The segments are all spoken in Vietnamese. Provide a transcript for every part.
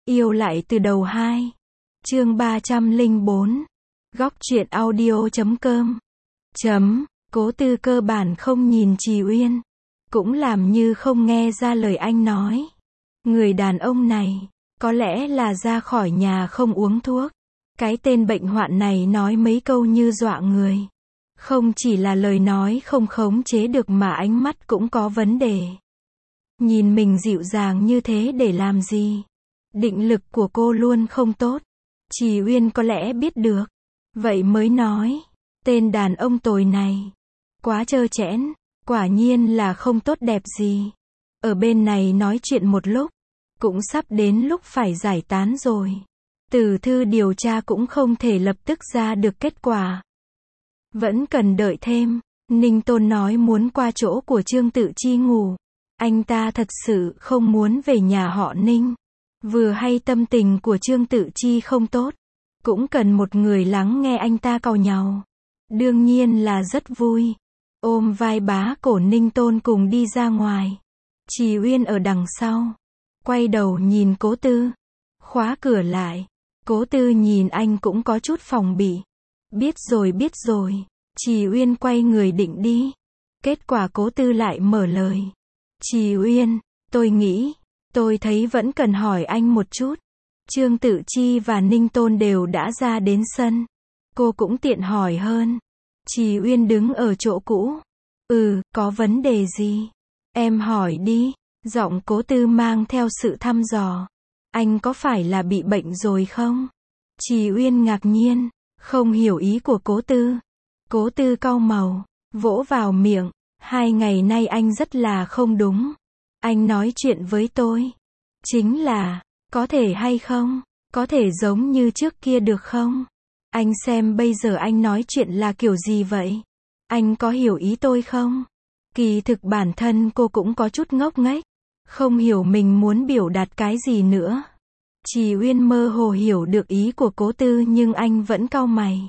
Yêu lại từ đầu 2. Chương 304. Góc truyện audio.com. Cố Tư cơ bản không nhìn Trì Uyên, cũng làm như không nghe ra lời anh nói. Người đàn ông này, có lẽ là ra khỏi nhà không uống thuốc. Cái tên bệnh hoạn này nói mấy câu như dọa người. Không chỉ là lời nói không khống chế được mà ánh mắt cũng có vấn đề. Nhìn mình dịu dàng như thế để làm gì? Định lực của cô luôn không tốt. Trì Uyên có lẽ biết được. Vậy mới nói, tên đàn ông tồi này, quá trơ trẽn, quả nhiên là không tốt đẹp gì. Ở bên này nói chuyện một lúc, cũng sắp đến lúc phải giải tán rồi. Từ thư điều tra cũng không thể lập tức ra được kết quả. Vẫn cần đợi thêm. Ninh Tôn nói muốn qua chỗ của Trương Tự Chi ngủ. Anh ta thật sự không muốn về nhà họ Ninh. Vừa hay tâm tình của Trương Tự Chi không tốt, cũng cần một người lắng nghe anh ta càu nhàu. Đương nhiên là rất vui. Ôm vai bá cổ Ninh Tôn cùng đi ra ngoài. Trì Uyên ở đằng sau, quay đầu nhìn Cố Tư, khóa cửa lại. Cố Tư nhìn anh cũng có chút phòng bị. Biết rồi. Trì Uyên quay người định đi. Kết quả Cố Tư lại mở lời. Trì Uyên, tôi thấy vẫn cần hỏi anh một chút. Trương Tự Chi và Ninh Tôn đều đã ra đến sân. Cô cũng tiện hỏi hơn. Trì Uyên đứng ở chỗ cũ. Có vấn đề gì? Em hỏi đi. Giọng Cố Tư mang theo sự thăm dò. Anh có phải là bị bệnh rồi không? Trì Uyên ngạc nhiên, không hiểu ý của Cố Tư. Cố Tư cau màu, vỗ vào miệng. 2 ngày nay anh rất là không đúng. Anh nói chuyện với tôi, chính là, có thể hay không? Có thể giống như trước kia được không? Anh xem bây giờ anh nói chuyện là kiểu gì vậy? Anh có hiểu ý tôi không? Kỳ thực bản thân cô cũng có chút ngốc nghếch, không hiểu mình muốn biểu đạt cái gì nữa. Trì Uyên mơ hồ hiểu được ý của Cố Tư nhưng anh vẫn cau mày.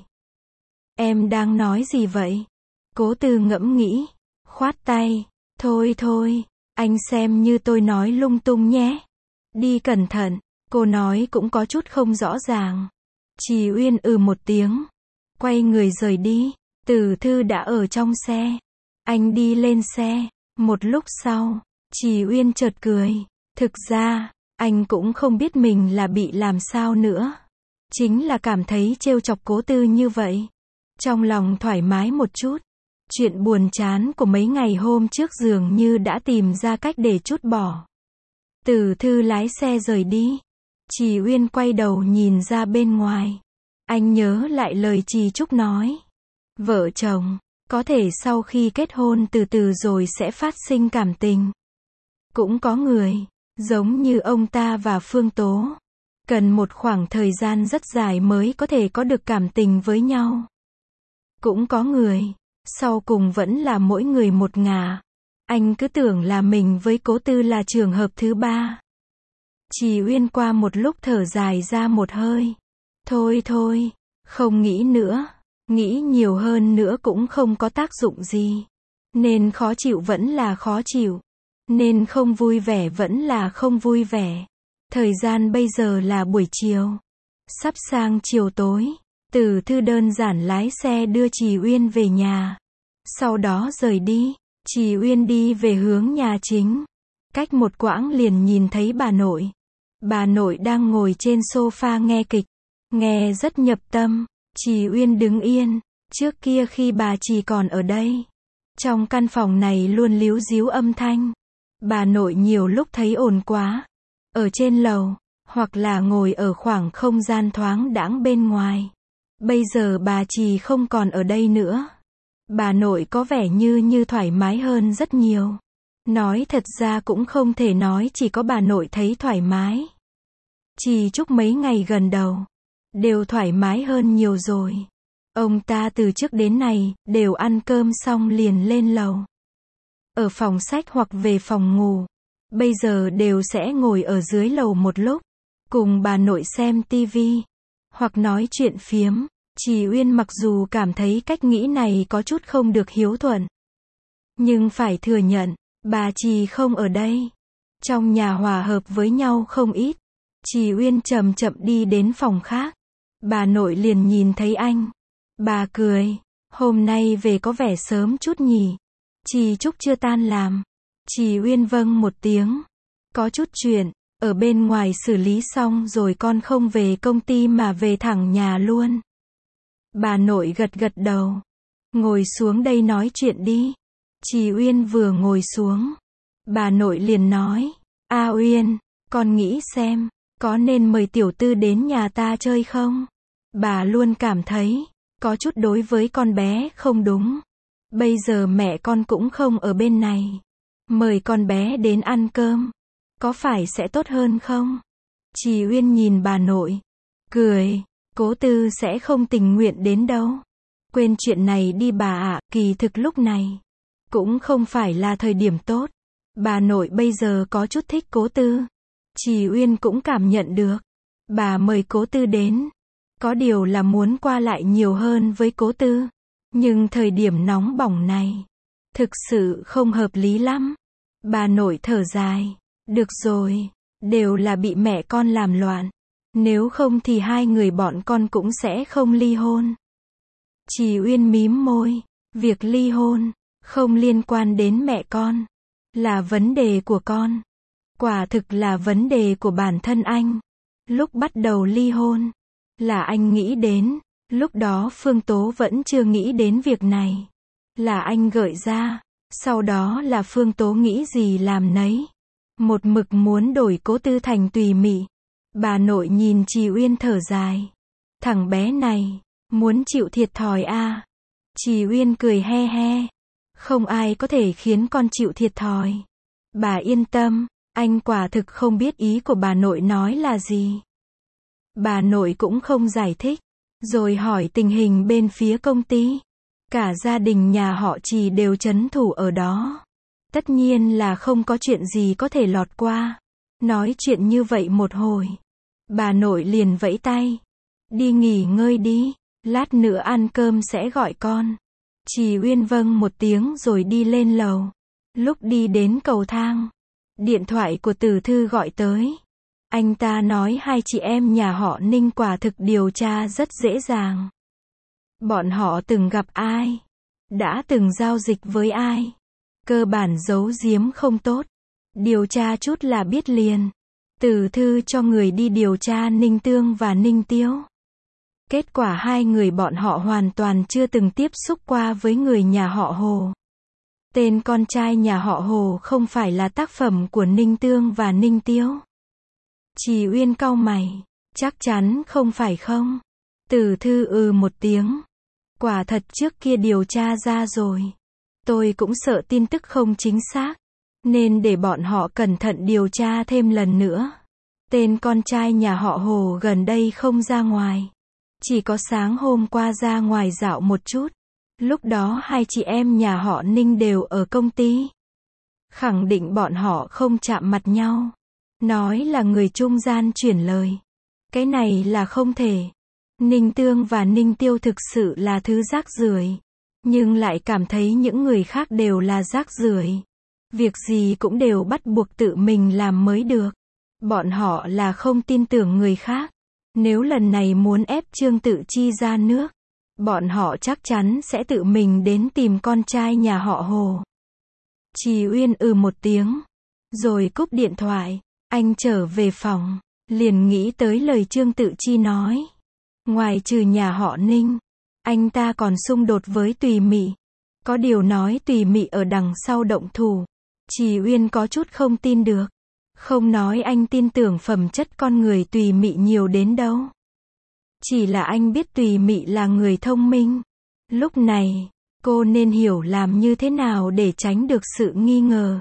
Em đang nói gì vậy? Cố Tư ngẫm nghĩ, khoát tay. Thôi, anh xem như tôi nói lung tung nhé. Đi cẩn thận, cô nói cũng có chút không rõ ràng. Trì Uyên một tiếng, quay người rời đi. Từ thư đã ở trong xe. Anh đi lên xe. Một lúc sau, Trì Uyên chợt cười. Thực ra, anh cũng không biết mình là bị làm sao nữa. Chính là cảm thấy trêu chọc Cố Tư như vậy. Trong lòng thoải mái một chút. Chuyện buồn chán của mấy ngày hôm trước dường như đã tìm ra cách để trút bỏ. Từ thư lái xe rời đi. Trì Uyên quay đầu nhìn ra bên ngoài. Anh nhớ lại lời Trì Trúc nói. Vợ chồng, có thể sau khi kết hôn từ từ rồi sẽ phát sinh cảm tình. Cũng có người, giống như ông ta và Phương Tố, cần một khoảng thời gian rất dài mới có thể có được cảm tình với nhau. Cũng có người, sau cùng vẫn là mỗi người một ngả. Anh cứ tưởng là mình với Cố Tư là trường hợp thứ 3. Trì Uyên qua một lúc thở dài ra một hơi. Thôi, không nghĩ nữa. Nghĩ nhiều hơn nữa cũng không có tác dụng gì. Nên khó chịu vẫn là khó chịu. Nên không vui vẻ vẫn là không vui vẻ. Thời gian bây giờ là buổi chiều. Sắp sang chiều tối. Từ thư đơn giản lái xe đưa Trì Uyên về nhà. Sau đó rời đi. Trì Uyên đi về hướng nhà chính. Cách một quãng liền nhìn thấy bà nội. Bà nội đang ngồi trên sofa nghe kịch. Nghe rất nhập tâm. Trì Uyên đứng yên. Trước kia khi bà Trì còn ở đây, trong căn phòng này luôn líu ríu âm thanh. Bà nội nhiều lúc thấy ồn quá. Ở trên lầu, hoặc là ngồi ở khoảng không gian thoáng đãng bên ngoài. Bây giờ bà Trì không còn ở đây nữa. Bà nội có vẻ như thoải mái hơn rất nhiều. Nói thật ra cũng không thể nói chỉ có bà nội thấy thoải mái. Trì Trúc mấy ngày gần đầu đều thoải mái hơn nhiều rồi. Ông ta từ trước đến nay đều ăn cơm xong liền lên lầu. Ở phòng sách hoặc về phòng ngủ. Bây giờ đều sẽ ngồi ở dưới lầu một lúc, cùng bà nội xem tivi, hoặc nói chuyện phiếm. Trì Uyên mặc dù cảm thấy cách nghĩ này có chút không được hiếu thuận, nhưng phải thừa nhận, bà Trì không ở đây. Trong nhà hòa hợp với nhau không ít. Trì Uyên chậm chậm đi đến phòng khác. Bà nội liền nhìn thấy anh. Bà cười. Hôm nay về có vẻ sớm chút nhỉ. Trì Trúc chưa tan làm. Trì Uyên vâng một tiếng. Có chút chuyện. Ở bên ngoài xử lý xong rồi con không về công ty mà về thẳng nhà luôn. Bà nội gật gật đầu. Ngồi xuống đây nói chuyện đi. Trì Uyên vừa ngồi xuống. Bà nội liền nói. A Uyên, con nghĩ xem, có nên mời tiểu tư đến nhà ta chơi không? Bà luôn cảm thấy, có chút đối với con bé không đúng. Bây giờ mẹ con cũng không ở bên này. Mời con bé đến ăn cơm. Có phải sẽ tốt hơn không? Trì Uyên nhìn bà nội. Cười. Cố tư sẽ không tình nguyện đến đâu. Quên chuyện này đi bà ạ, kỳ thực lúc này. Cũng không phải là thời điểm tốt. Bà nội bây giờ có chút thích cố tư. Trì Uyên cũng cảm nhận được. Bà mời cố tư đến. Có điều là muốn qua lại nhiều hơn với cố tư. Nhưng thời điểm nóng bỏng này. Thực sự không hợp lý lắm. Bà nội thở dài. Được rồi. Đều là bị mẹ con làm loạn. Nếu không thì hai người bọn con cũng sẽ không ly hôn. Trì Uyên mím môi. Việc ly hôn. Không liên quan đến mẹ con. Là vấn đề của con. Quả thực là vấn đề của bản thân anh. Lúc bắt đầu ly hôn. Là anh nghĩ đến. Lúc đó Phương Tố vẫn chưa nghĩ đến việc này. Là anh gợi ra. Sau đó là Phương Tố nghĩ gì làm nấy. Một mực muốn đổi cố tư thành tùy mị. Bà nội nhìn Trì Uyên thở dài. Thằng bé này. Muốn chịu thiệt thòi à. Trì Uyên cười he he. Không ai có thể khiến con chịu thiệt thòi. Bà yên tâm. Anh quả thực không biết ý của bà nội nói là gì. Bà nội cũng không giải thích. Rồi hỏi tình hình bên phía công ty. Cả gia đình nhà họ Trì đều trấn thủ ở đó. Tất nhiên là không có chuyện gì có thể lọt qua. Nói chuyện như vậy một hồi. Bà nội liền vẫy tay. Đi nghỉ ngơi đi. Lát nữa ăn cơm sẽ gọi con. Trì Uyên vâng một tiếng rồi đi lên lầu. Lúc đi đến cầu thang. Điện thoại của Tử Thư gọi tới. Anh ta nói hai chị em nhà họ Ninh quả thực điều tra rất dễ dàng. Bọn họ từng gặp ai? Đã từng giao dịch với ai? Cơ bản giấu giếm không tốt. Điều tra chút là biết liền. Tử Thư cho người đi điều tra Ninh Tương và Ninh Tiêu. Kết quả hai người bọn họ hoàn toàn chưa từng tiếp xúc qua với người nhà họ Hồ. Tên con trai nhà họ Hồ không phải là tác phẩm của Ninh Tương và Ninh Tiêu. Trì Uyên cau mày. Chắc chắn không phải không? Tử Thư một tiếng. Quả thật trước kia điều tra ra rồi. Tôi cũng sợ tin tức không chính xác. Nên để bọn họ cẩn thận điều tra thêm lần nữa. Tên con trai nhà họ Hồ gần đây không ra ngoài. Chỉ có sáng hôm qua ra ngoài dạo một chút. Lúc đó hai chị em nhà họ Ninh đều ở công ty. Khẳng định bọn họ không chạm mặt nhau. Nói là người trung gian chuyển lời. Cái này là không thể. Ninh Tương và Ninh Tiêu thực sự là thứ rác rưởi. Nhưng lại cảm thấy những người khác đều là rác rưởi. Việc gì cũng đều bắt buộc tự mình làm mới được. Bọn họ là không tin tưởng người khác. Nếu lần này muốn ép Trương Tự Chi ra nước, bọn họ chắc chắn sẽ tự mình đến tìm con trai nhà họ Hồ. Trì Uyên một tiếng. Rồi cúp điện thoại. Anh trở về phòng. Liền nghĩ tới lời Trương Tự Chi nói. Ngoài trừ nhà họ Ninh, anh ta còn xung đột với Tùy Mị. Có điều nói Tùy Mị ở đằng sau động thủ. Trì Uyên có chút không tin được. Không nói anh tin tưởng phẩm chất con người Tùy Mị nhiều đến đâu. Chỉ là anh biết Tùy Mị là người thông minh. Lúc này, cô nên hiểu làm như thế nào để tránh được sự nghi ngờ.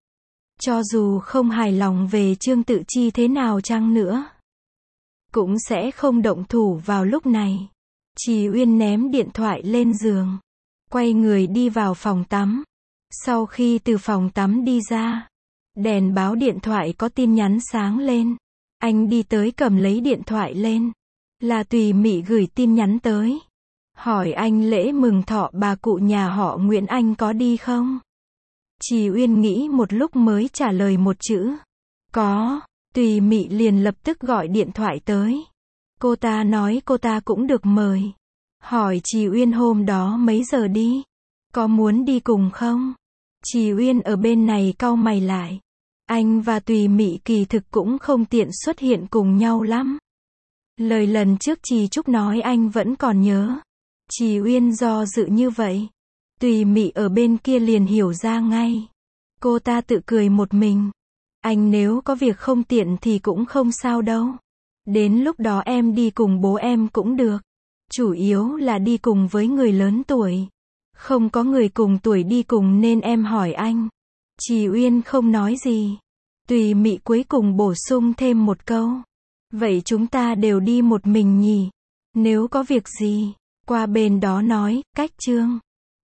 Cho dù không hài lòng về Trương Tự Chi thế nào chăng nữa, cũng sẽ không động thủ vào lúc này. Trì Uyên ném điện thoại lên giường. Quay người đi vào phòng tắm. Sau khi từ phòng tắm đi ra, đèn báo điện thoại có tin nhắn sáng lên. Anh đi tới cầm lấy điện thoại lên. Là Tùy Mị gửi tin nhắn tới. Hỏi anh lễ mừng thọ bà cụ nhà họ Nguyễn anh có đi không? Trì Uyên nghĩ một lúc mới trả lời một chữ. Có. Tùy Mị liền lập tức gọi điện thoại tới. Cô ta nói cô ta cũng được mời. Hỏi Trì Uyên hôm đó mấy giờ đi? Có muốn đi cùng không? Trì Uyên ở bên này cau mày lại. Anh và Tùy Mị kỳ thực cũng không tiện xuất hiện cùng nhau lắm. Lời lần trước Trì Trúc nói anh vẫn còn nhớ. Trì Uyên do dự như vậy. Tùy Mị ở bên kia liền hiểu ra ngay. Cô ta tự cười một mình. Anh nếu có việc không tiện thì cũng không sao đâu. Đến lúc đó em đi cùng bố em cũng được. Chủ yếu là đi cùng với người lớn tuổi. Không có người cùng tuổi đi cùng nên em hỏi anh. Trì Uyên không nói gì. Tùy Mị cuối cùng bổ sung thêm một câu. Vậy chúng ta đều đi một mình nhỉ? Nếu có việc gì, qua bên đó nói, cách Trương.